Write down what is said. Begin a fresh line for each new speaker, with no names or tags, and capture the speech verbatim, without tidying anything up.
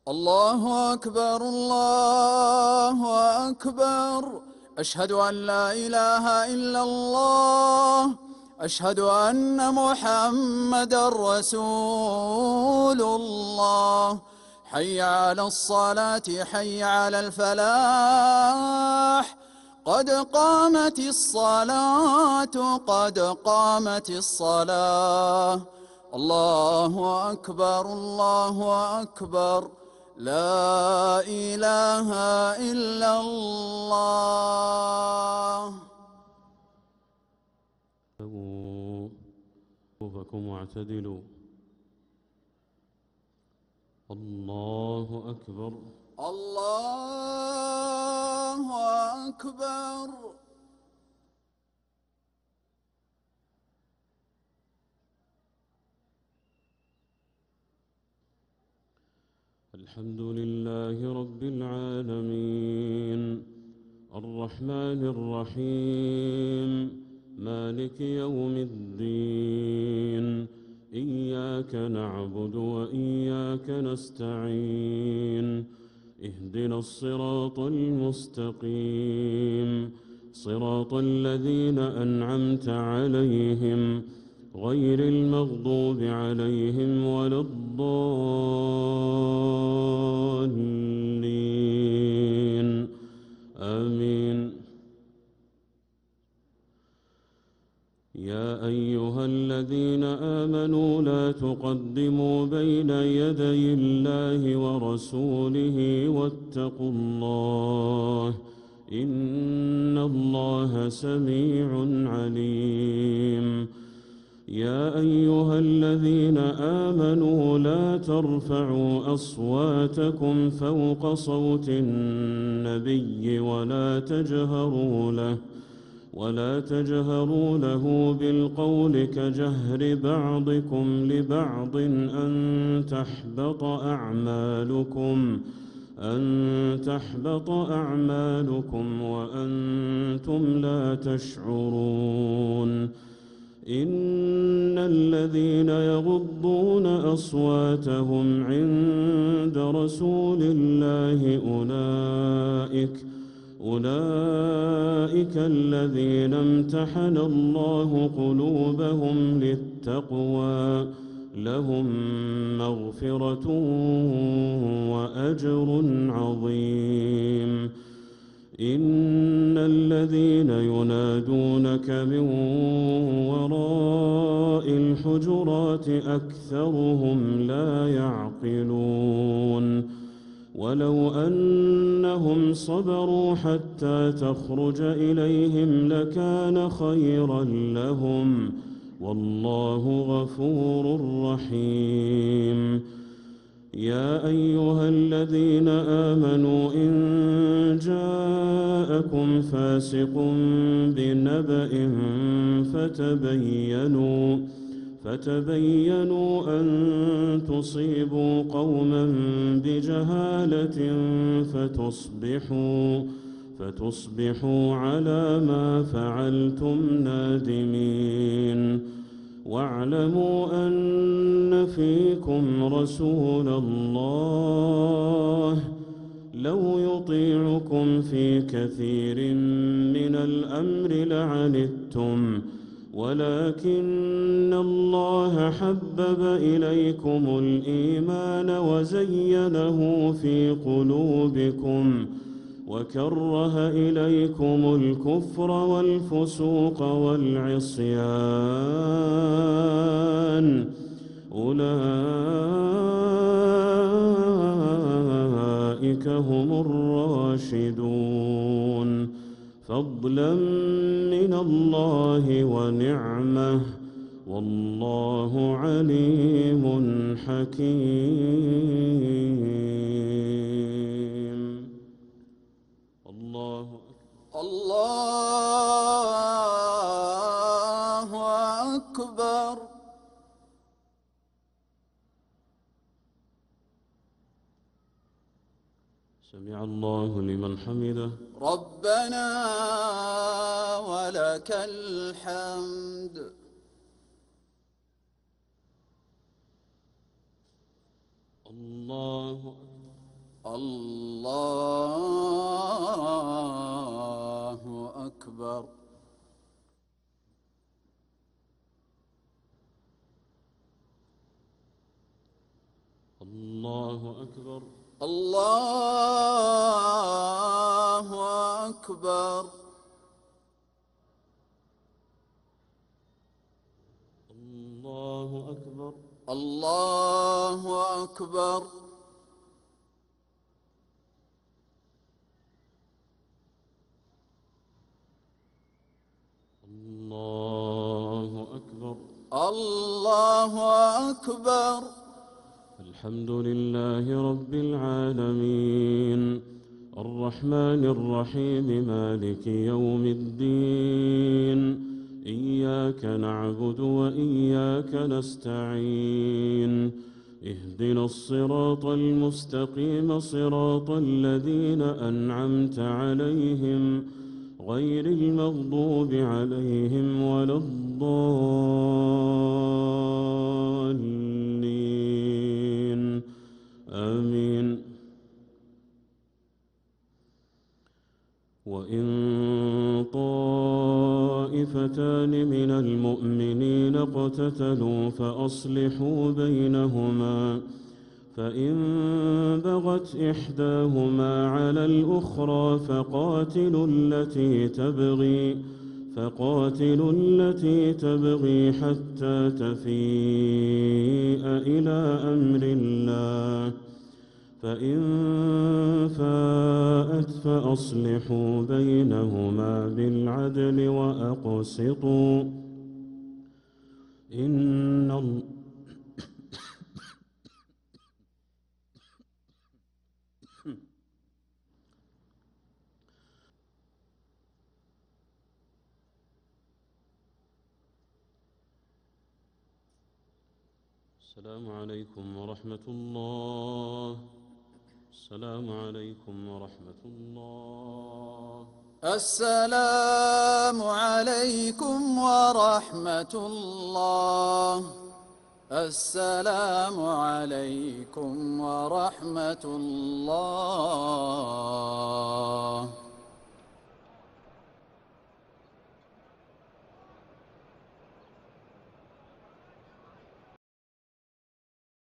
الله أكبر الله أكبر. أشهد أن لا إله إلا الله. أشهد أن محمدًا رسول الله. حي على الصلاة حي على الفلاح. قد قامت الصلاة قد قامت الصلاة. الله أكبر الله أكبر. لا إله إلا الله.
صفوفكم واعتدلوا. الله أكبر
الله أكبر.
الحمد لله رب العالمين الرحمن الرحيم مالك يوم الدين. إياك نعبد وإياك نستعين. اهدنا الصراط المستقيم صراط الذين أنعمت عليهم غير المغضوب عليهم ولا الضالين آمين. يا أيها الذين آمنوا لا تقدموا بين يدي الله ورسوله واتقوا الله إن الله سميع عليم. يا أيها الذين آمنوا لا ترفعوا أصواتكم فوق صوت النبي ولا تجهروا له ولا تجهروا له بالقول كجهر بعضكم لبعض أن تحبط أعمالكم أن تحبط أعمالكم وأنتم لا تشعرون. إن الذين يغضون أصواتهم عند رسول الله أولئك أولئك الذين امتحن الله قلوبهم للتقوى لهم مغفرة وأجر عظيم. إن الذين ينادونك من وراء الحجرات أكثرهم لا يعقلون. ولو أنهم صبروا حتى تخرج إليهم لكان خيرا لهم والله غفور رحيم. يا أيها الذين آمنوا إن جاءكم فاسق بنبأ فتبينوا فتبينوا أن تصيبوا قوما بجهالة فتصبحوا فتصبحوا على ما فعلتم نادمين. واعلموا أن فيكم رسول الله لو يطيعكم في كثير من الأمر لعنتم ولكن الله حبب إليكم الإيمان وزينه في قلوبكم وكره إليكم الكفر والفسوق والعصيان أولئك هم الراشدون فضلا من الله ونعمة والله عليم حكيم. الله
الله أكبر.
سمع الله لمن حمده.
ربنا ولك الحمد.
الله أكبر.
الله أكبر.
الله أكبر.
الله أكبر.
الله أكبر.
الله أكبر.
الله أكبر.
الله أكبر.
الحمد لله رب العالمين الرحمن الرحيم مالك يوم الدين إياك نعبد وإياك نستعين اهدنا الصراط المستقيم صراط الذين أنعمت عليهم غير المغضوب عليهم ولا الضالين آمين. وإن طائفتان من المؤمنين اقتتلوا فأصلحوا بينهما فإن بغت إحداهما على الأخرى فقاتلوا التي تبغي فقاتلوا التي تبغي حتى تفيء إلى أمر الله فإن فاءت فأصلحوا بينهما بالعدل وأقسطوا إن الله السلام عليكم ورحمة الله. السلام عليكم ورحمة الله.
السلام عليكم ورحمة الله. السلام عليكم ورحمة الله.